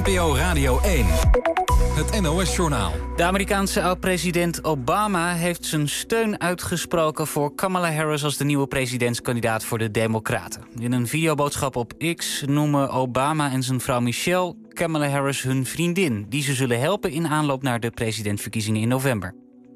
NPO Radio 1. Het NOS-journaal. De Amerikaanse oud-president Obama heeft zijn steun uitgesproken voor Kamala Harris als de nieuwe presidentskandidaat voor de Democraten. In een videoboodschap op X noemen Obama en zijn vrouw Michelle Kamala Harris hun vriendin, die ze zullen helpen in aanloop naar de presidentsverkiezingen in november.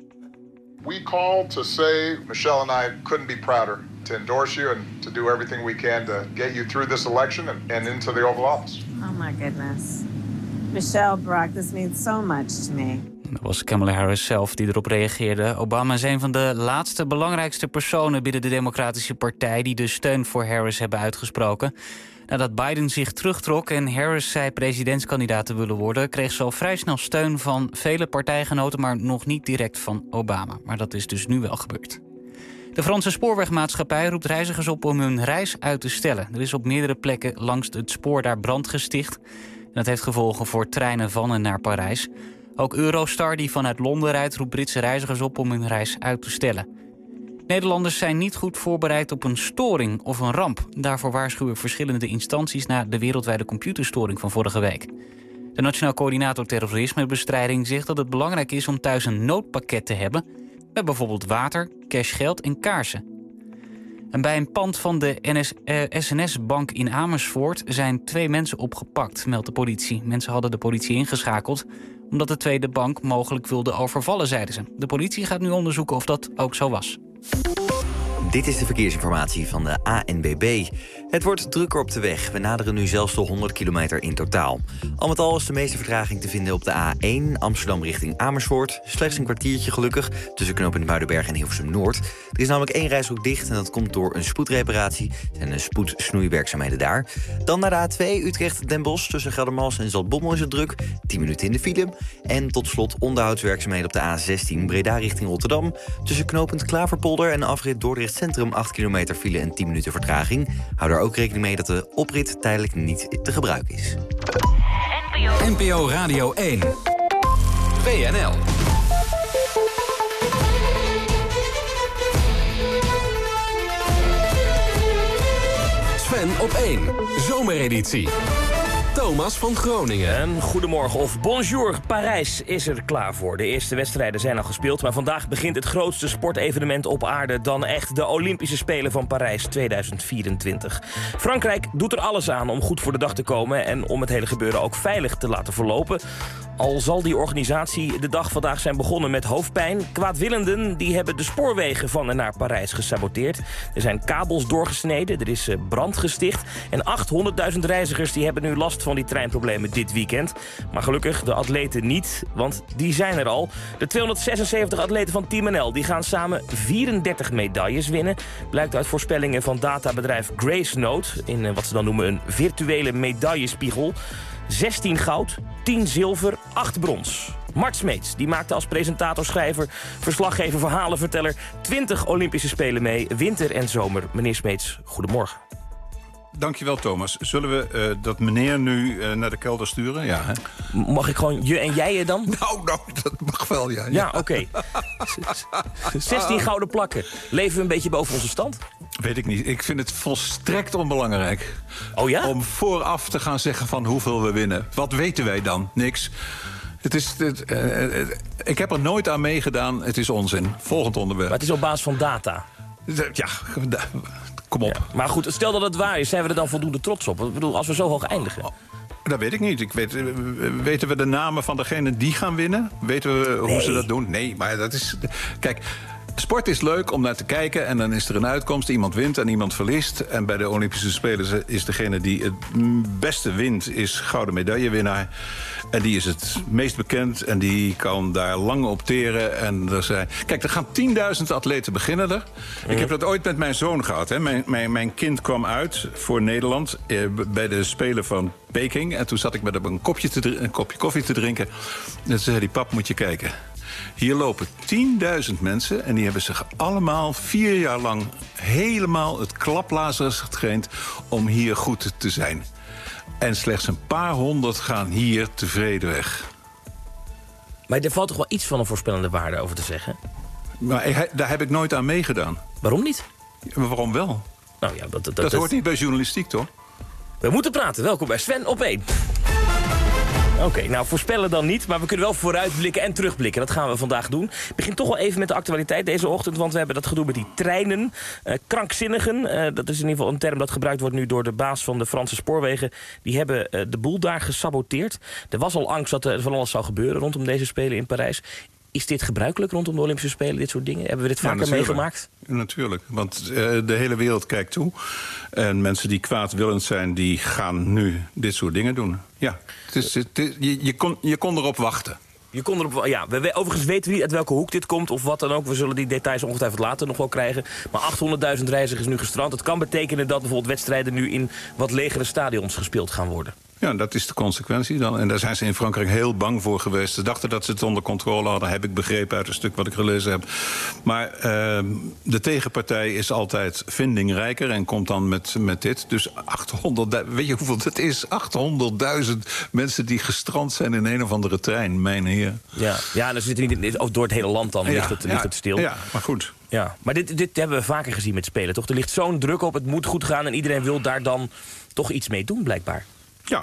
We call to say Michelle and I couldn't be prouder to endorse you and to do everything we can to get you through this election and into the Oval Office. Oh my goodness. Michelle, Barack, this means so much to me. Dat was Kamala Harris zelf die erop reageerde. Obama is een van de laatste belangrijkste personen binnen de Democratische Partij die de steun voor Harris hebben uitgesproken. Nadat Biden zich terugtrok en Harris zei presidentskandidaat te willen worden, kreeg ze al vrij snel steun van vele partijgenoten, maar nog niet direct van Obama. Maar dat is dus nu wel gebeurd. De Franse spoorwegmaatschappij roept reizigers op om hun reis uit te stellen. Er is op meerdere plekken langs het spoor daar brand gesticht. En dat heeft gevolgen voor treinen van en naar Parijs. Ook Eurostar, die vanuit Londen rijdt, roept Britse reizigers op om hun reis uit te stellen. Nederlanders zijn niet goed voorbereid op een storing of een ramp. Daarvoor waarschuwen verschillende instanties na de wereldwijde computerstoring van vorige week. De Nationaal Coördinator Terrorismebestrijding zegt dat het belangrijk is om thuis een noodpakket te hebben met bijvoorbeeld water, cashgeld en kaarsen. En bij een pand van de SNS-bank in Amersfoort zijn 2 mensen opgepakt, meldt de politie. Mensen hadden de politie ingeschakeld omdat de tweede bank mogelijk wilde overvallen, zeiden ze. De politie gaat nu onderzoeken of dat ook zo was. Dit is de verkeersinformatie van de ANWB. Het wordt drukker op de weg. We naderen nu zelfs de 100 kilometer in totaal. Al met al is de meeste vertraging te vinden op de A1 Amsterdam richting Amersfoort. Slechts een kwartiertje gelukkig tussen knooppunt Muidenberg en Hilversum Noord. Er is namelijk 1 reishoek dicht en dat komt door een spoedreparatie. Er zijn spoedsnoeiwerkzaamheden daar. Dan naar de A2 Utrecht-Den Bosch. Tussen Geldermalsen en Zaltbommel is het druk. 10 minuten in de file. En tot slot onderhoudswerkzaamheden op de A16 Breda richting Rotterdam. Tussen knooppunt Klaverpolder en afrit Dordrecht Centrum 8 kilometer file en 10 minuten vertraging. Hou daar ook rekening mee dat de oprit tijdelijk niet te gebruiken is. NPO Radio 1. WNL. Sven op 1. Zomereditie. Thomas van Groningen. En goedemorgen of bonjour, Parijs is er klaar voor. De eerste wedstrijden zijn al gespeeld, maar vandaag begint het grootste sportevenement op aarde dan echt, de Olympische Spelen van Parijs 2024. Frankrijk doet er alles aan om goed voor de dag te komen en om het hele gebeuren ook veilig te laten verlopen. Al zal die organisatie de dag vandaag zijn begonnen met hoofdpijn. Kwaadwillenden die hebben de spoorwegen van en naar Parijs gesaboteerd. Er zijn kabels doorgesneden, er is brand gesticht en 800.000 reizigers die hebben nu last van die treinproblemen dit weekend. Maar gelukkig de atleten niet, want die zijn er al. De 276 atleten van Team NL die gaan samen 34 medailles winnen. Blijkt uit voorspellingen van databedrijf Gracenote in wat ze dan noemen een virtuele medaillespiegel. 16 goud, 10 zilver, 8 brons. Mart Smeets die maakte als presentator, schrijver, verslaggever, verhalenverteller 20 Olympische Spelen mee, winter en zomer. Meneer Smeets, goedemorgen. Dankjewel, Thomas. Zullen we dat meneer nu naar de kelder sturen? Ja, hè? Mag ik gewoon je en jij je dan? Nou, dat mag wel, ja. Ja, oké. 16 gouden plakken. Leven we een beetje boven onze stand? Weet ik niet. Ik vind het volstrekt onbelangrijk. Oh ja? Om vooraf te gaan zeggen van hoeveel we winnen. Wat weten wij dan? Niks. Ik heb er nooit aan meegedaan. Het is onzin. Volgend onderwerp. Maar het is op basis van data. Ja, kom op. Ja, maar goed, stel dat het waar is, zijn we er dan voldoende trots op? Ik bedoel, als we zo hoog eindigen. Dat weet ik niet. Weten we de namen van degenen die gaan winnen? Weten we hoe ze dat doen? Nee, maar dat is... Kijk, sport is leuk om naar te kijken en dan is er een uitkomst. Iemand wint en iemand verliest. En bij de Olympische Spelen is degene die het beste wint, is gouden medaillewinnaar. En die is het meest bekend en die kan daar lang op teren. En kijk, er gaan 10.000 atleten beginnen er. Ik heb dat ooit met mijn zoon gehad. Hè. Mijn kind kwam uit voor Nederland bij de Spelen van Peking. En toen zat ik met hem een kopje koffie te drinken. En toen zei hij, pap, moet je kijken. Hier lopen 10.000 mensen en die hebben zich allemaal 4 jaar lang helemaal het klaplazers getraind om hier goed te zijn. En slechts een paar honderd gaan hier tevreden weg. Maar er valt toch wel iets van een voorspellende waarde over te zeggen? Maar daar heb ik nooit aan meegedaan. Waarom niet? Maar waarom wel? Nou ja, dat hoort niet bij journalistiek, toch? We moeten praten. Welkom bij Sven op 1. Oké, nou voorspellen dan niet, maar we kunnen wel vooruitblikken en terugblikken. Dat gaan we vandaag doen. Ik begin toch wel even met de actualiteit deze ochtend, want we hebben dat gedoe met die treinen. Krankzinnigen, dat is in ieder geval een term dat gebruikt wordt nu door de baas van de Franse spoorwegen. Die hebben de boel daar gesaboteerd. Er was al angst dat er van alles zou gebeuren rondom deze Spelen in Parijs. Is dit gebruikelijk rondom de Olympische Spelen, dit soort dingen? Hebben we dit vaker meegemaakt? Natuurlijk, want de hele wereld kijkt toe. En mensen die kwaadwillend zijn, die gaan nu dit soort dingen doen. Ja, je kon erop wachten. Je kon erop, ja, overigens weten we niet uit welke hoek dit komt of wat dan ook. We zullen die details ongetwijfeld later nog wel krijgen. Maar 800.000 reizigers nu gestrand. Het kan betekenen dat bijvoorbeeld wedstrijden nu in wat legere stadions gespeeld gaan worden. Ja, dat is de consequentie dan. En daar zijn ze in Frankrijk heel bang voor geweest. Ze dachten dat ze het onder controle hadden, heb ik begrepen uit een stuk wat ik gelezen heb. Maar de tegenpartij is altijd vindingrijker en komt dan met dit. Dus 800.000, weet je hoeveel het is? 800.000 mensen die gestrand zijn in een of andere trein, mijn heer. Ja, dan zitten niet door het hele land dan, ligt het stil. Ja, maar goed. Ja, maar dit hebben we vaker gezien met Spelen, toch? Er ligt zo'n druk op, het moet goed gaan en iedereen wil daar dan toch iets mee doen, blijkbaar. Ja,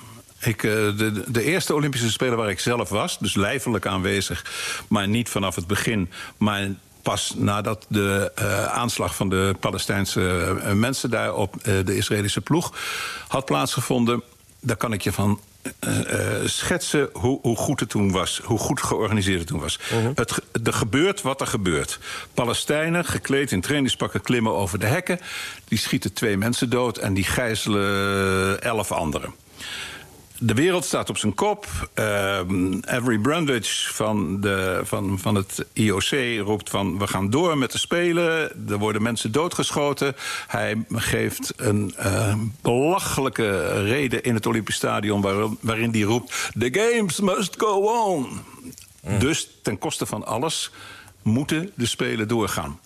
de eerste Olympische Spelen waar ik zelf was, dus lijfelijk aanwezig, maar niet vanaf het begin, maar pas nadat de aanslag van de Palestijnse mensen daar op de Israëlische ploeg had plaatsgevonden, daar kan ik je van schetsen hoe goed het toen was, hoe goed georganiseerd het toen was. Er gebeurt wat er gebeurt. Palestijnen, gekleed in trainingspakken, klimmen over de hekken. Die schieten 2 mensen dood en die gijzelen 11 anderen. De wereld staat op zijn kop. Avery Brundage van het IOC roept van we gaan door met de Spelen. Er worden mensen doodgeschoten. Hij geeft een belachelijke reden in het Olympisch Stadion waarin hij roept the games must go on. Dus ten koste van alles moeten de Spelen doorgaan.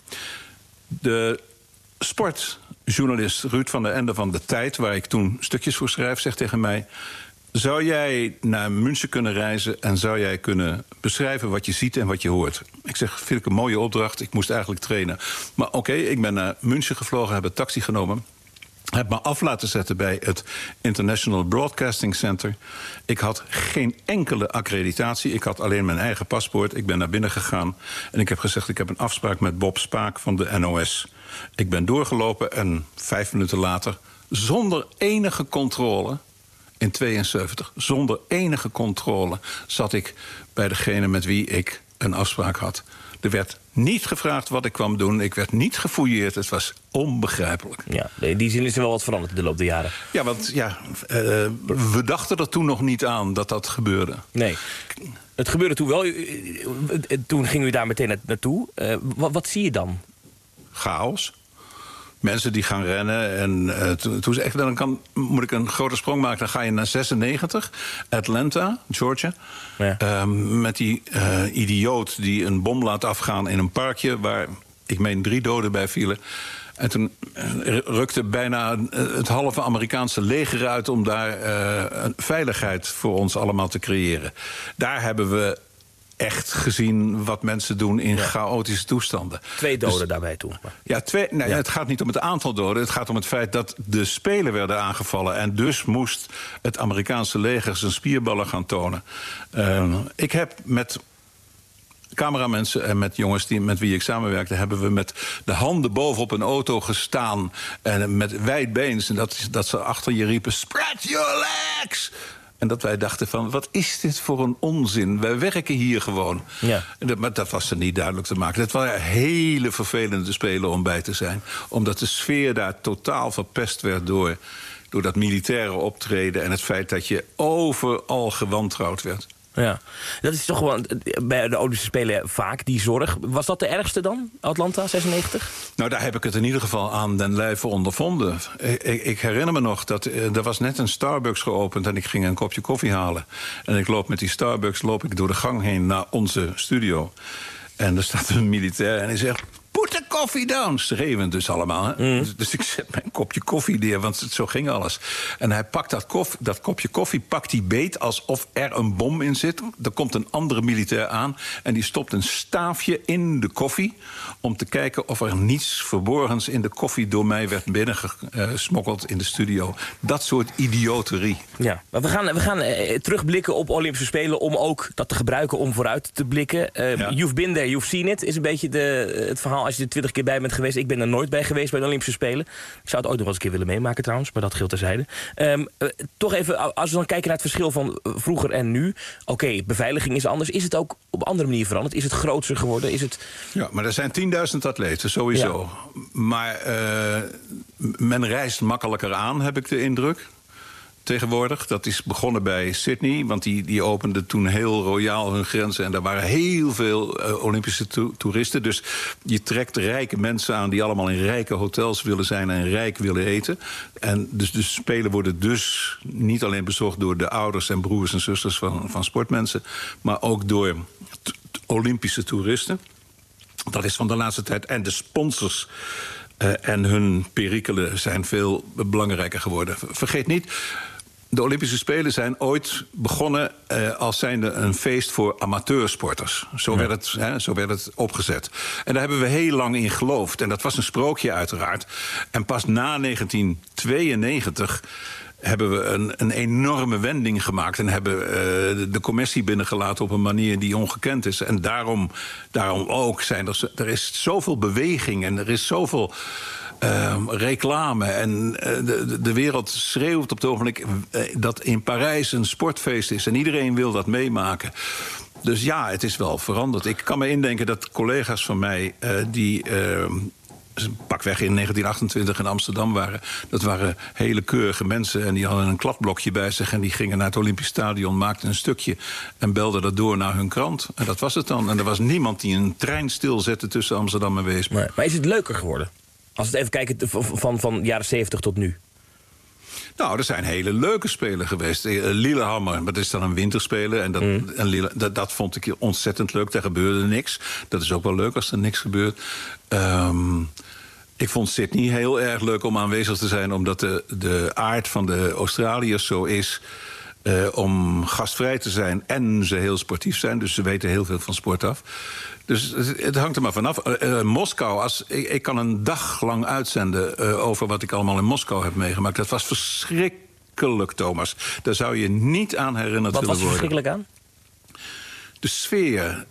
De sportjournalist Ruud van der Ende van De Tijd, waar ik toen stukjes voor schrijf, zegt tegen mij: zou jij naar München kunnen reizen en zou jij kunnen beschrijven wat je ziet en wat je hoort? Ik zeg, vind ik een mooie opdracht, ik moest eigenlijk trainen. Maar oké, ik ben naar München gevlogen, heb een taxi genomen, heb me af laten zetten bij het International Broadcasting Center. Ik had geen enkele accreditatie, ik had alleen mijn eigen paspoort. Ik ben naar binnen gegaan en ik heb gezegd, ik heb een afspraak met Bob Spaak van de NOS. Ik ben doorgelopen en 5 minuten later, zonder enige controle, in 72, zonder enige controle, zat ik bij degene met wie ik een afspraak had. Er werd niet gevraagd wat ik kwam doen. Ik werd niet gefouilleerd. Het was onbegrijpelijk. Ja, in die zin is er wel wat veranderd in de loop der jaren. Ja, want we dachten er toen nog niet aan dat dat gebeurde. Nee, het gebeurde toen wel. Toen ging u daar meteen naartoe. Wat zie je dan? Chaos. Mensen die gaan rennen. En toen ze echt, moet ik een grote sprong maken. Dan ga je naar 96, Atlanta, Georgia. Ja. Met die idioot die een bom laat afgaan in een parkje waar, ik meen, 3 doden bij vielen. En toen rukte bijna het halve Amerikaanse leger uit om daar veiligheid voor ons allemaal te creëren. Daar hebben we echt gezien wat mensen doen in chaotische toestanden. 2 doden daarbij toen. Ja, het gaat niet om het aantal doden. Het gaat om het feit dat de Spelen werden aangevallen. En dus moest het Amerikaanse leger zijn spierballen gaan tonen. Ik heb met cameramensen en met jongens met wie ik samenwerkte, hebben we met de handen bovenop een auto gestaan en met wijd beens. En dat ze achter je riepen, spread your legs! En dat wij dachten van, wat is dit voor een onzin? Wij werken hier gewoon. Ja. Maar dat was er niet duidelijk te maken. Het waren hele vervelende Spelen om bij te zijn. Omdat de sfeer daar totaal verpest werd door dat militaire optreden en het feit dat je overal gewantrouwd werd. Ja, dat is toch gewoon bij de Olympische Spelen vaak, die zorg. Was dat de ergste dan, Atlanta, 96? Nou, daar heb ik het in ieder geval aan den lijve ondervonden. Ik herinner me nog dat er was net een Starbucks geopend en ik ging een kopje koffie halen. En ik loop met die Starbucks door de gang heen naar onze studio. En er staat een militair en hij zegt, put the coffee down, schreeuwend dus allemaal. Hè? Dus ik zet mijn kopje koffie neer, want zo ging alles. En hij pakt dat kopje koffie pakt hij beet alsof er een bom in zit. Er komt een andere militair aan en die stopt een staafje in de koffie om te kijken of er niets verborgens in de koffie door mij werd binnengesmokkeld in de studio. Dat soort idioterie. Ja, maar we gaan terugblikken op Olympische Spelen om ook dat te gebruiken om vooruit te blikken. You've been there, you've seen it, is een beetje het verhaal als je er 20 keer bij bent geweest. Ik ben er nooit bij geweest bij de Olympische Spelen. Ik zou het ooit nog wel eens een keer willen meemaken trouwens, maar dat geldt terzijde. Toch even, als we dan kijken naar het verschil van vroeger en nu. Oké, beveiliging is anders. Is het ook op een andere manier veranderd? Is het groter geworden? Is het... Ja, maar er zijn 10.000 atleten, sowieso. Ja. Maar men reist makkelijker aan, heb ik de indruk. Tegenwoordig. Dat is begonnen bij Sydney, want die opende toen heel royaal hun grenzen. En daar waren heel veel Olympische toeristen. Dus je trekt rijke mensen aan die allemaal in rijke hotels willen zijn en rijk willen eten. En dus de Spelen worden dus niet alleen bezocht door de ouders en broers en zusters van sportmensen, maar ook door Olympische toeristen. Dat is van de laatste tijd. En de sponsors en hun perikelen zijn veel belangrijker geworden. Vergeet niet, de Olympische Spelen zijn ooit begonnen als zijnde een feest voor amateursporters. Zo werd het opgezet. En daar hebben we heel lang in geloofd. En dat was een sprookje uiteraard. En pas na 1992 hebben we een enorme wending gemaakt en hebben de commissie binnengelaten op een manier die ongekend is. En daarom ook er is zoveel beweging en er is zoveel reclame. En de wereld schreeuwt op het ogenblik dat in Parijs een sportfeest is en iedereen wil dat meemaken. Dus ja, het is wel veranderd. Ik kan me indenken dat collega's van mij die pakweg in 1928 in Amsterdam waren. Dat waren hele keurige mensen en die hadden een kladblokje bij zich en die gingen naar het Olympisch Stadion, maakten een stukje en belden dat door naar hun krant. En dat was het dan. En er was niemand die een trein stilzette tussen Amsterdam en Weesp. Maar is het leuker geworden? Als we het even kijken van jaren 70 tot nu. Nou, er zijn hele leuke spelen geweest. Lillehammer, dat is dan een winterspelen. En dat vond ik ontzettend leuk. Daar gebeurde niks. Dat is ook wel leuk als er niks gebeurt. Ik vond Sydney heel erg leuk om aanwezig te zijn, omdat de aard van de Australiërs zo is om gastvrij te zijn en ze heel sportief zijn. Dus ze weten heel veel van sport af. Dus het hangt er maar vanaf. Moskou, ik kan een dag lang uitzenden over wat ik allemaal in Moskou heb meegemaakt. Dat was verschrikkelijk, Thomas. Daar zou je niet aan herinnerd willen worden. Wat was er verschrikkelijk aan? De sfeer,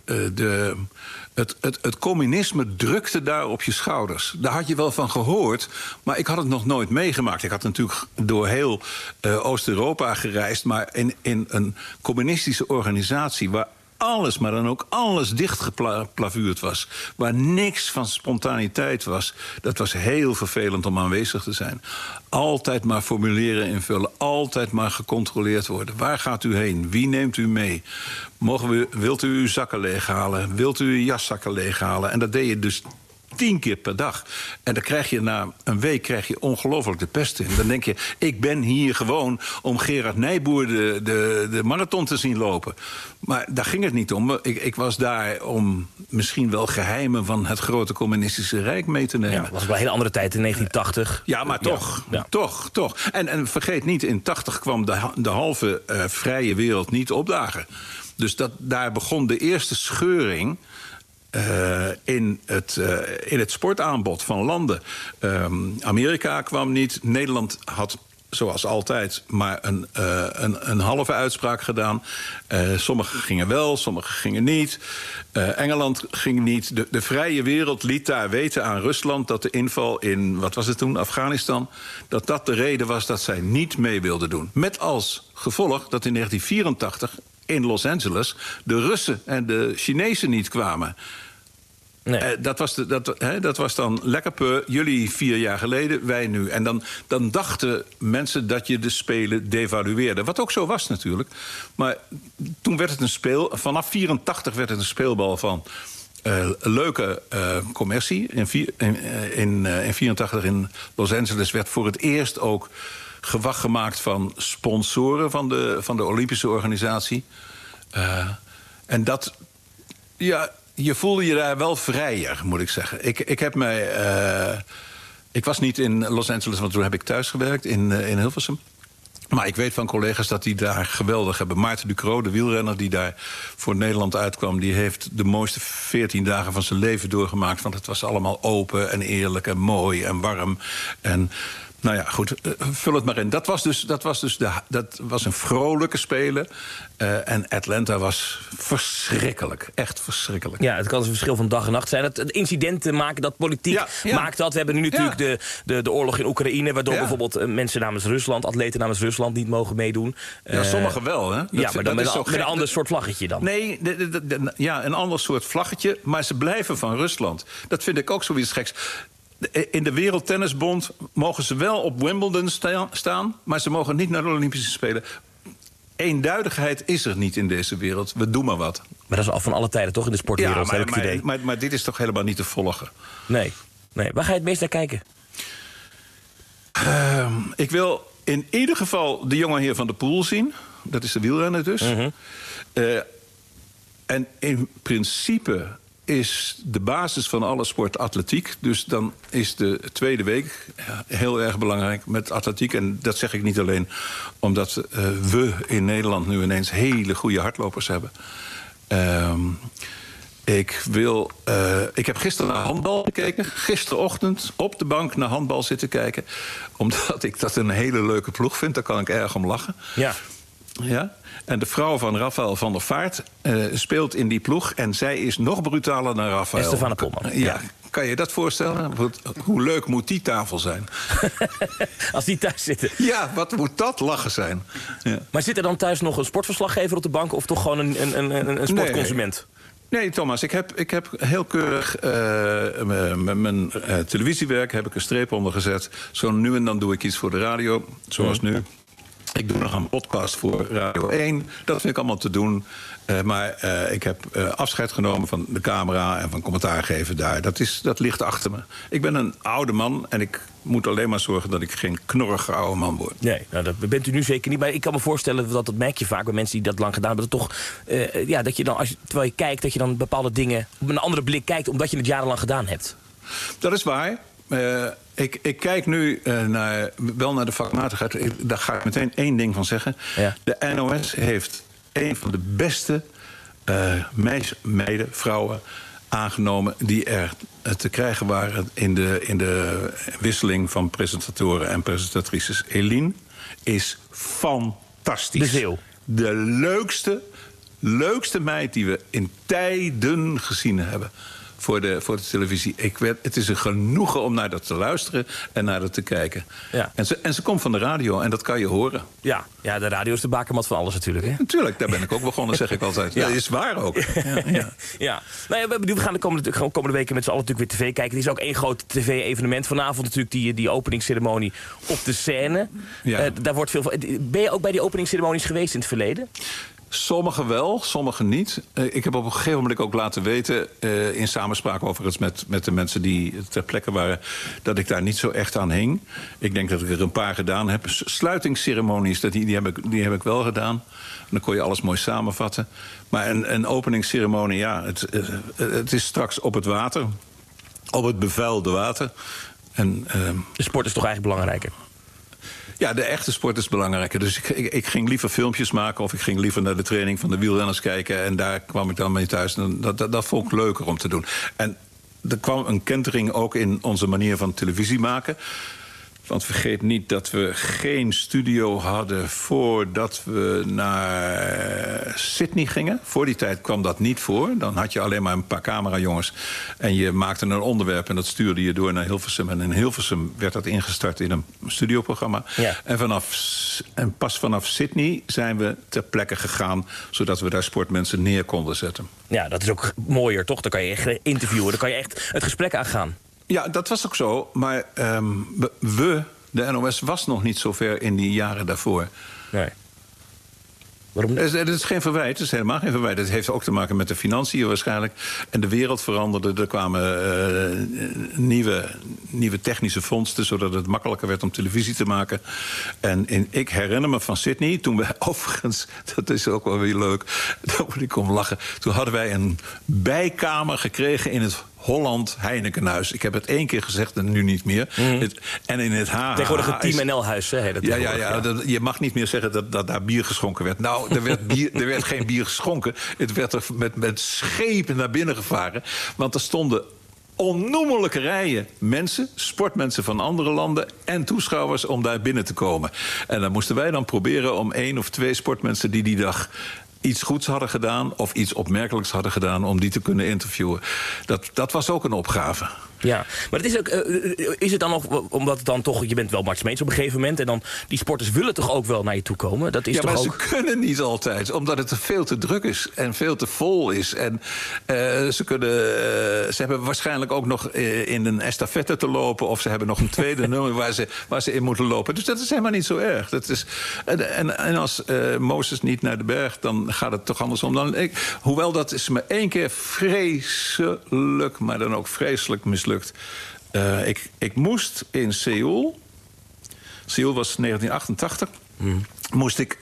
het communisme drukte daar op je schouders. Daar had je wel van gehoord, maar ik had het nog nooit meegemaakt. Ik had natuurlijk door heel Oost-Europa gereisd, maar in een communistische organisatie waar alles, maar dan ook alles dichtgeplavuurd was, waar niks van spontaniteit was. Dat was heel vervelend om aanwezig te zijn. Altijd maar formulieren invullen, altijd maar gecontroleerd worden. Waar gaat u heen? Wie neemt u mee? Wilt u uw zakken leeghalen? Wilt u uw jaszakken leeghalen? En dat deed je dus 10 keer per dag. En dan krijg je na een week ongelooflijk de pest in. Dan denk je, ik ben hier gewoon om Gerard Nijboer de marathon te zien lopen. Maar daar ging het niet om. Ik was daar om misschien wel geheimen van het grote communistische rijk mee te nemen. Ja, dat was wel een hele andere tijd in 1980. Ja, maar toch. En vergeet niet, in 80 kwam de halve vrije wereld niet opdagen. Dus daar begon de eerste scheuring in het sportaanbod van landen. Amerika kwam niet. Nederland had, zoals altijd, maar een halve uitspraak gedaan. Sommigen gingen wel, sommigen gingen niet. Engeland ging niet. De vrije wereld liet daar weten aan Rusland dat de inval in, wat was het toen, Afghanistan, dat de reden was dat zij niet mee wilden doen. Met als gevolg dat in 1984... in Los Angeles de Russen en de Chinezen niet kwamen. Nee. Dat was dan lekker peur. Jullie 4 jaar geleden, wij nu. En dan dachten mensen dat je de Spelen devalueerde. Wat ook zo was natuurlijk. Maar toen werd het vanaf 84 werd het een speelbal van leuke commercie. In 84 in Los Angeles werd voor het eerst ook gewag gemaakt van sponsoren van de Olympische organisatie. En dat, ja, je voelde je daar wel vrijer, moet ik zeggen. Ik was niet in Los Angeles, want toen heb ik thuis gewerkt in Hilversum. Maar ik weet van collega's dat die daar geweldig hebben. Maarten Ducrot, de wielrenner die daar voor Nederland uitkwam, die heeft de mooiste 14 dagen van zijn leven doorgemaakt. Want het was allemaal open en eerlijk en mooi en warm. En nou ja, goed, vul het maar in. Dat was een vrolijke spelen. En Atlanta was verschrikkelijk. Echt verschrikkelijk. Ja, het kan een verschil van dag en nacht zijn. Het incidenten maken dat, politiek maakt dat. We hebben nu natuurlijk de oorlog in Oekraïne, waardoor bijvoorbeeld mensen namens Rusland, atleten namens Rusland niet mogen meedoen. Ja, sommigen wel, hè? Maar dan met een ander soort vlaggetje dan. Nee, een ander soort vlaggetje, maar ze blijven van Rusland. Dat vind ik ook zoiets geks. In de Wereldtennisbond mogen ze wel op Wimbledon staan, maar ze mogen niet naar de Olympische Spelen. Eenduidigheid is er niet in deze wereld. We doen maar wat. Maar dat is al van alle tijden toch in de sportwereld, heb ik het idee. Maar dit is toch helemaal niet te volgen? Nee. Waar ga je het meest naar kijken? Ik wil in ieder geval de jonge heer Van der Poel zien. Dat is de wielrenner dus. En in principe is de basis van alle sport atletiek. Dus dan is de tweede week heel erg belangrijk met atletiek. En dat zeg ik niet alleen omdat we in Nederland nu ineens hele goede hardlopers hebben. Ik heb gisteren naar handbal gekeken. Gisterochtend op de bank naar handbal zitten kijken. Omdat ik dat een hele leuke ploeg vind. Daar kan ik erg om lachen. Ja. En de vrouw van Rafael van der Vaart speelt in die ploeg. En zij is nog brutaler dan Rafael. Estefane Polman. Ja. Kan je dat voorstellen? Hoe leuk moet die tafel zijn? Als die thuis zitten. Ja, wat moet dat lachen zijn? Ja. Maar zit er dan thuis nog een sportverslaggever op de bank of toch gewoon een sportconsument? Nee, Thomas, ik heb heel keurig met mijn televisiewerk heb ik een streep onder gezet. Zo nu en dan doe ik iets voor de radio, zoals nu. Ik doe nog een podcast voor Radio 1. Dat vind ik allemaal te doen. Maar ik heb afscheid genomen van de camera en van commentaar geven daar. Dat ligt achter me. Ik ben een oude man en ik moet alleen maar zorgen dat ik geen knorrige oude man word. Nee, nou, dat bent u nu zeker niet. Maar ik kan me voorstellen dat merk je vaak bij mensen die dat lang gedaan hebben. Dat toch, dat je dan, terwijl je kijkt, dat je dan bepaalde dingen op een andere blik kijkt, omdat je het jarenlang gedaan hebt. Dat is waar. Ik kijk nu wel naar de vakmatigheid. Daar ga ik meteen één ding van zeggen. Ja. De NOS heeft een van de beste meiden, vrouwen aangenomen die er te krijgen waren in de wisseling van presentatoren en presentatrices. Eline is fantastisch. De Zeeuw. De leukste meid die we in tijden gezien hebben. Voor de televisie. Het is een genoegen om naar dat te luisteren en naar dat te kijken. Ja. En ze komt van de radio en dat kan je horen. Ja, de radio is de bakermat van alles natuurlijk. Hè? Natuurlijk, daar ben ik ook begonnen, zeg ik altijd. Ja. Dat is waar ook. Ja. We gaan de komende weken met z'n allen natuurlijk weer tv kijken. Het is ook één groot tv-evenement. Vanavond natuurlijk die openingsceremonie op de scène. Ja. Daar wordt veel van. Ben je ook bij die openingsceremonies geweest in het verleden? Sommigen wel, sommigen niet. Ik heb op een gegeven moment ook laten weten, in samenspraak overigens met de mensen die ter plekke waren, dat ik daar niet zo echt aan hing. Ik denk dat ik er een paar gedaan heb. Sluitingsceremonies, die heb ik wel gedaan. En dan kon je alles mooi samenvatten. Maar een openingsceremonie, ja, het is straks op het water. Op het bevuilde water. En, de sport is toch eigenlijk belangrijker? Ja, de echte sport is belangrijker. Dus ik ging liever filmpjes maken of ik ging liever naar de training van de wielrenners kijken. En daar kwam ik dan mee thuis. En dat vond ik leuker om te doen. En er kwam een kentering ook in onze manier van televisie maken. Want vergeet niet dat we geen studio hadden voordat we naar Sydney gingen. Voor die tijd kwam dat niet voor. Dan had je alleen maar een paar camerajongens. En je maakte een onderwerp en dat stuurde je door naar Hilversum. En in Hilversum werd dat ingestart in een studioprogramma. Ja. En pas vanaf Sydney zijn we ter plekke gegaan, zodat we daar sportmensen neer konden zetten. Ja, dat is ook mooier, toch? Dan kan je echt interviewen, dan kan je echt het gesprek aangaan. Ja, dat was ook zo. Maar de NOS was nog niet zo ver in die jaren daarvoor. Nee. Waarom niet? Het is geen verwijt, het is helemaal geen verwijt. Het heeft ook te maken met de financiën waarschijnlijk. En de wereld veranderde. Er kwamen nieuwe technische vondsten, zodat het makkelijker werd om televisie te maken. En ik herinner me van Sydney, toen wij overigens, dat is ook wel weer leuk, daar moet ik om lachen. Toen hadden wij een bijkamer gekregen in het Holland Heinekenhuis. Ik heb het 1 keer gezegd en nu niet meer. En in het HH... Tegenwoordig het Team NL-huis, hè? Je mag niet meer zeggen dat daar bier geschonken werd. Nou, er werd geen bier geschonken. Het werd er met schepen naar binnen gevaren. Want er stonden onnoemelijke rijen mensen, sportmensen van andere landen en toeschouwers om daar binnen te komen. En dan moesten wij dan proberen om 1 of 2 sportmensen die dag iets goeds hadden gedaan of iets opmerkelijks hadden gedaan om die te kunnen interviewen. Dat was ook een opgave. Ja, maar het is ook, is het dan nog, omdat het dan toch, je bent wel Mart Smeets op een gegeven moment en dan die sporters willen toch ook wel naar je toe komen? Dat is ja, toch maar ook... ze kunnen niet altijd, omdat het veel te druk is en veel te vol is. En ze hebben waarschijnlijk ook nog in een estafette te lopen of ze hebben nog een tweede nummer waar ze in moeten lopen. Dus dat is helemaal niet zo erg. Dat is, en als Mozes niet naar de berg, dan gaat het toch andersom. Hoewel dat is me 1 keer vreselijk, maar dan ook vreselijk mislukt. Ik moest in Seoul was 1988, moest ik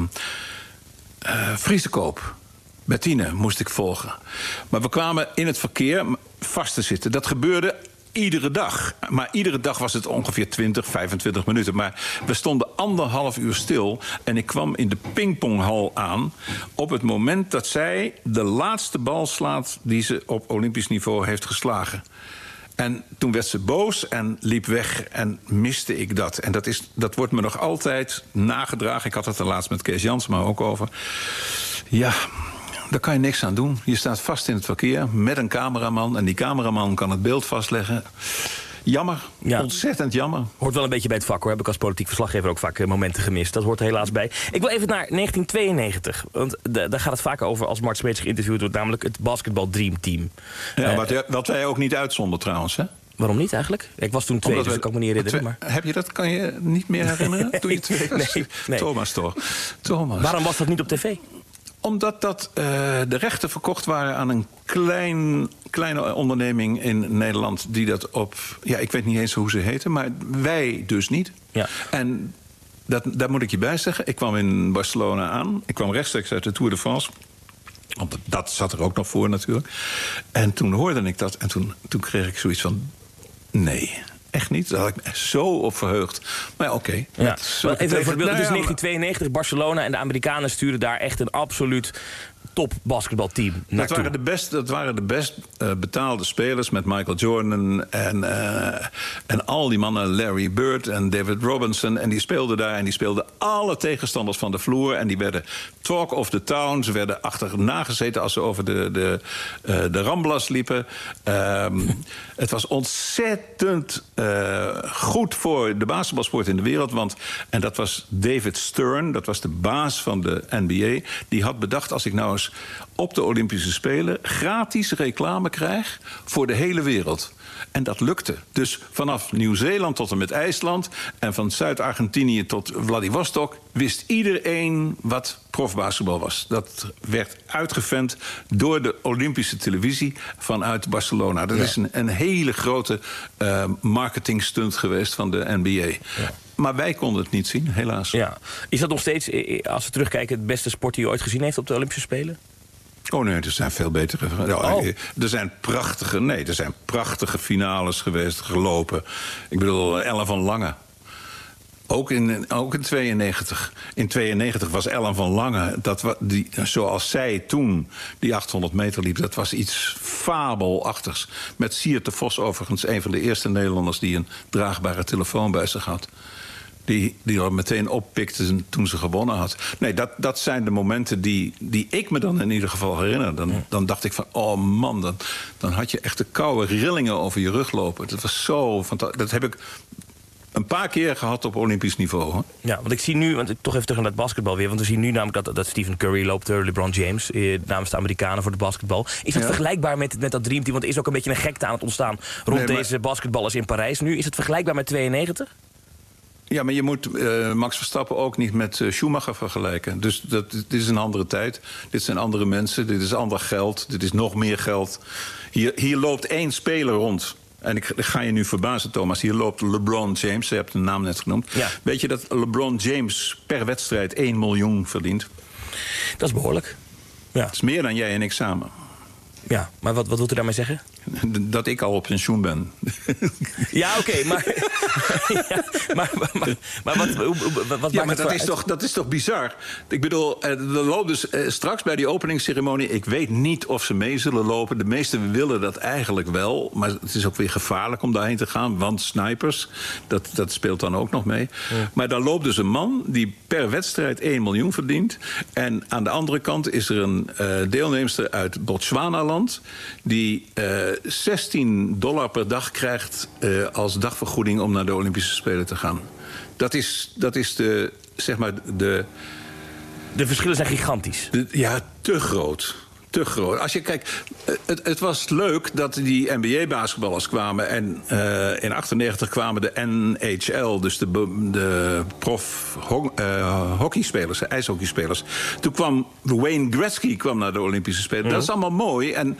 Friesekoop, Bettine moest ik volgen. Maar we kwamen in het verkeer vast te zitten. Dat gebeurde iedere dag. Maar iedere dag was het ongeveer 20, 25 minuten. Maar we stonden 1,5 uur stil. En ik kwam in de pingponghal aan op het moment dat zij de laatste bal slaat die ze op Olympisch niveau heeft geslagen. En toen werd ze boos en liep weg en miste ik dat. En dat wordt me nog altijd nagedragen. Ik had het er laatst met Kees Jansma ook over. Ja, daar kan je niks aan doen. Je staat vast in het verkeer met een cameraman. En die cameraman kan het beeld vastleggen. Jammer, ja. Ontzettend jammer. Hoort wel een beetje bij het vak hoor. Heb ik als politiek verslaggever ook vaak momenten gemist. Dat hoort er helaas bij. Ik wil even naar 1992. Want daar gaat het vaak over als Mart Smeets geïnterviewd wordt. Namelijk het Basketball Dream Team. Ja, wat wij ook niet uitzonden trouwens, hè? Waarom niet eigenlijk? Ik was toen 2, dus ik kan me niet herinneren. Maar... Heb je dat? Kan je niet meer herinneren? Toen je 2 was? Nee. Thomas toch? Thomas. Waarom was dat niet op tv? Omdat de rechten verkocht waren aan een kleine onderneming in Nederland die dat op... Ja, ik weet niet eens hoe ze heten, maar wij dus niet. Ja. En daar moet ik je bij zeggen. Ik kwam in Barcelona aan. Ik kwam rechtstreeks uit de Tour de France. Want dat zat er ook nog voor natuurlijk. En toen hoorde ik dat en toen kreeg ik zoiets van... Nee, echt niet. Daar had ik me zo op verheugd. Maar ja, oké. Ja. Even voor het beeld, het is 1992, Barcelona en de Amerikanen sturen daar echt een absoluut top basketbalteam naartoe. Dat waren de best betaalde spelers met Michael Jordan en al die mannen, Larry Bird en David Robinson. En die speelden daar en die speelden alle tegenstanders van de vloer. En die werden talk of the town. Ze werden achterna gezeten als ze over de Ramblas liepen. Het was ontzettend goed voor de basketbalsport in de wereld. En dat was David Stern, dat was de baas van de NBA. Die had bedacht, als ik nou eens op de Olympische Spelen gratis reclame krijg voor de hele wereld. En dat lukte. Dus vanaf Nieuw-Zeeland tot en met IJsland en van Zuid-Argentinië tot Vladivostok wist iedereen wat profbasketbal was. Dat werd uitgevent door de Olympische televisie vanuit Barcelona. Dat is een hele grote marketingstunt geweest van de NBA. Ja. Maar wij konden het niet zien, helaas. Ja. Is dat nog steeds, als we terugkijken, het beste sport die u ooit gezien heeft op de Olympische Spelen? Oh nee, er zijn veel betere. Er zijn prachtige finales geweest, gelopen. Ik bedoel, Ellen van Lange. Ook in 92. In 92 was Ellen van Lange, zoals zij toen die 800 meter liep... dat was iets fabelachtigs. Met Siert de Vos overigens, een van de eerste Nederlanders... die een draagbare telefoon bij zich had. Die er meteen oppikte toen ze gewonnen had. Nee, dat zijn de momenten die ik me dan in ieder geval herinner. Dan dacht ik van, oh man, dan had je echt de koude rillingen over je rug lopen. Dat was zo fantastisch. Dat heb ik een paar keer gehad op Olympisch niveau. Hoor. Ja, want ik zie nu, want toch even terug naar het basketbal weer... want we zien nu namelijk dat Stephen Curry loopt, LeBron James... namens de Amerikanen voor het basketbal. Is dat vergelijkbaar met dat dreamteam? Want er is ook een beetje een gekte aan het ontstaan... rond deze basketballers in Parijs. Nu is het vergelijkbaar met 92? Ja, maar je moet Max Verstappen ook niet met Schumacher vergelijken. Dus dit is een andere tijd. Dit zijn andere mensen. Dit is ander geld. Dit is nog meer geld. Hier loopt 1 speler rond. En ik ga je nu verbazen, Thomas. Hier loopt LeBron James. Je hebt de naam net genoemd. Ja. Weet je dat LeBron James per wedstrijd 1 miljoen verdient? Dat is behoorlijk. Ja. Dat is meer dan jij en ik samen. Ja, maar wat wilt u daarmee zeggen? Dat ik al op pensioen ben. Ja, oké, maar... maar wat ja, maakt maar dat is toch bizar? Ik bedoel, er loopt dus straks bij die openingsceremonie... ik weet niet of ze mee zullen lopen. De meesten willen dat eigenlijk wel. Maar het is ook weer gevaarlijk om daarheen te gaan. Want snipers, dat speelt dan ook nog mee. Ja. Maar daar loopt dus een man die per wedstrijd 1 miljoen verdient. En aan de andere kant is er een deelnemster uit Botswana-land... die... $16 per dag krijgt als dagvergoeding om naar de Olympische Spelen te gaan. Dat is de, zeg maar, de verschillen zijn gigantisch. Te groot. Te groot. Als je kijkt, het was leuk dat die NBA-basketballers kwamen... en in 1998 kwamen de NHL, dus de hockeyspelers, de ijshockeyspelers. Toen kwam Wayne Gretzky naar de Olympische Spelen. Ja. Dat is allemaal mooi en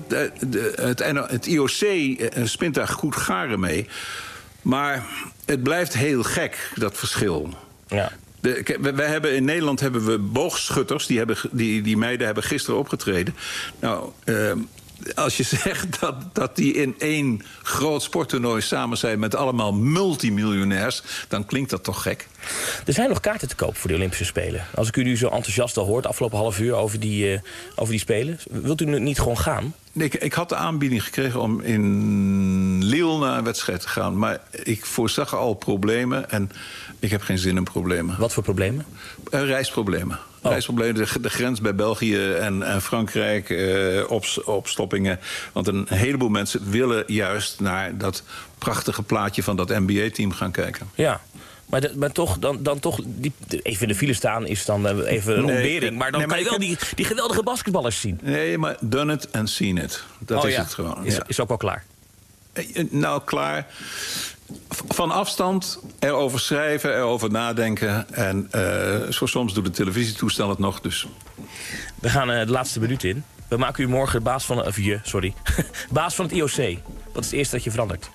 het IOC spint daar goed garen mee. Maar het blijft heel gek, dat verschil. Ja. In Nederland hebben we boogschutters. Die meiden hebben gisteren opgetreden. Nou, als je zegt dat die in 1 groot sporttoernooi samen zijn... met allemaal multimiljonairs, dan klinkt dat toch gek? Er zijn nog kaarten te koop voor de Olympische Spelen. Als ik u nu zo enthousiast al hoort, afgelopen half uur over die Spelen... wilt u nu niet gewoon gaan? Nee, ik had de aanbieding gekregen om in Lille naar een wedstrijd te gaan. Maar ik voorzag al problemen en ik heb geen zin in problemen. Wat voor problemen? Reisproblemen. Oh. Reisproblemen, de grens bij België en Frankrijk, opstoppingen. Want een heleboel mensen willen juist naar dat prachtige plaatje van dat NBA-team gaan kijken. Ja. Maar toch, dan toch even in de file staan is dan even een ontbering. Maar dan kan je wel die geweldige basketballers zien. Nee, maar done it and seen it. Dat is het gewoon. Is ook wel klaar? Nou, klaar. Van afstand, erover schrijven, erover nadenken. En soms doet de televisietoestel het nog. Dus. We gaan de laatste minuut in. We maken u morgen baas van baas van het IOC. Wat is het eerste dat je verandert?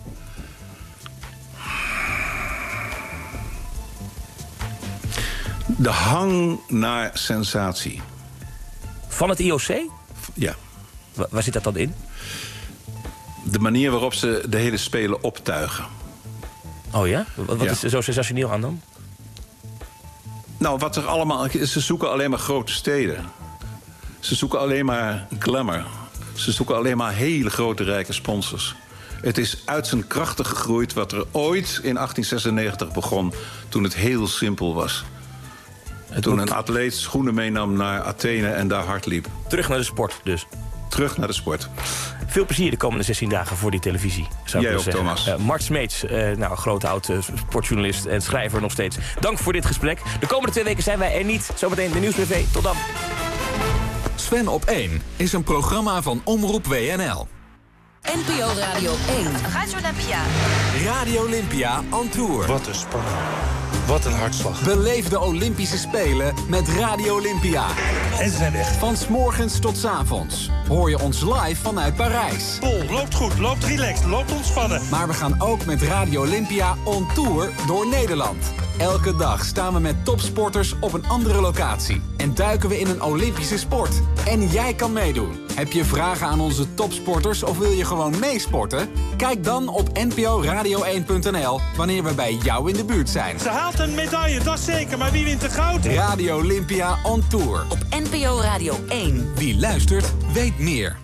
De hang naar sensatie. Van het IOC? Ja. Waar zit dat dan in? De manier waarop ze de hele Spelen optuigen. Oh ja? Wat is er zo sensationeel aan dan? Nou, wat er allemaal... Ze zoeken alleen maar grote steden. Ze zoeken alleen maar glamour. Ze zoeken alleen maar hele grote rijke sponsors. Het is uit zijn krachten gegroeid wat er ooit in 1896 begon... toen het heel simpel was. Toen een atleet schoenen meenam naar Athene en daar hard liep. Terug naar de sport dus. Terug naar de sport. Veel plezier de komende 16 dagen voor die televisie. Zou jij ook, Thomas. Mart Smeets, grote oude sportjournalist en schrijver nog steeds. Dank voor dit gesprek. De komende 2 weken zijn wij er niet. Zometeen de Nieuwsbv. Tot dan. Sven op 1 is een programma van Omroep WNL. NPO Radio 1. Radio Olympia. Radio Olympia on tour. Wat een spanning. Wat een hartslag. Beleef de Olympische Spelen met Radio Olympia. En ze zijn weg. Van 's morgens tot 's avonds. Hoor je ons live vanuit Parijs. Pol, loopt goed, loopt relaxed, loopt ontspannen. Maar we gaan ook met Radio Olympia on tour door Nederland. Elke dag staan we met topsporters op een andere locatie. En duiken we in een Olympische sport. En jij kan meedoen. Heb je vragen aan onze topsporters of wil je gewoon meesporten? Kijk dan op nporadio1.nl wanneer we bij jou in de buurt zijn. Ze haalt een medaille, dat is zeker. Maar wie wint de goud? Radio Olympia on tour. Op NPO Radio 1. Wie luistert, weet meer.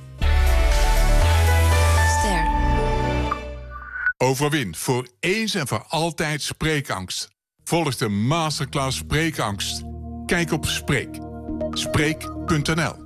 Ster. Overwin voor eens en voor altijd spreekangst. Volg de masterclass Spreekangst. Kijk op Spreek. Spreek.nl.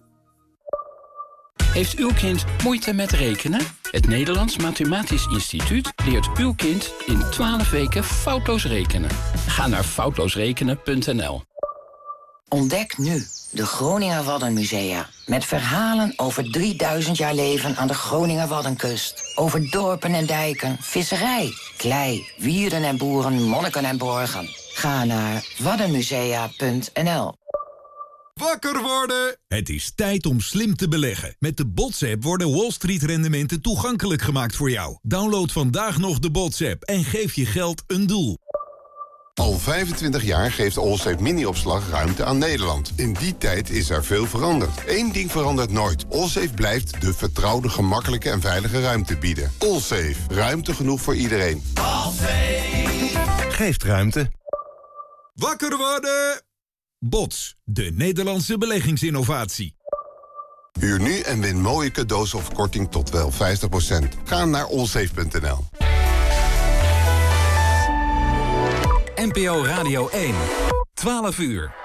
Heeft uw kind moeite met rekenen? Het Nederlands Mathematisch Instituut leert uw kind in 12 weken foutloos rekenen. Ga naar foutloosrekenen.nl. Ontdek nu de Groninger Waddenmusea. Met verhalen over 3000 jaar leven aan de Groninger Waddenkust. Over dorpen en dijken, visserij, klei, wierden en boeren, monniken en borgen. Ga naar waddenmusea.nl. Wakker worden! Het is tijd om slim te beleggen. Met de BOTS-app worden Wall Street-rendementen toegankelijk gemaakt voor jou. Download vandaag nog de BOTS-app en geef je geld een doel. Al 25 jaar geeft Allsafe Mini-opslag ruimte aan Nederland. In die tijd is er veel veranderd. Eén ding verandert nooit. Allsafe blijft de vertrouwde, gemakkelijke en veilige ruimte bieden. Allsafe. Ruimte genoeg voor iedereen. Allsafe geeft ruimte. Wakker worden! BOTS, de Nederlandse beleggingsinnovatie. Huur nu en win mooie cadeaus of korting tot wel 50%. Ga naar allsafe.nl. NPO Radio 1, 12 uur.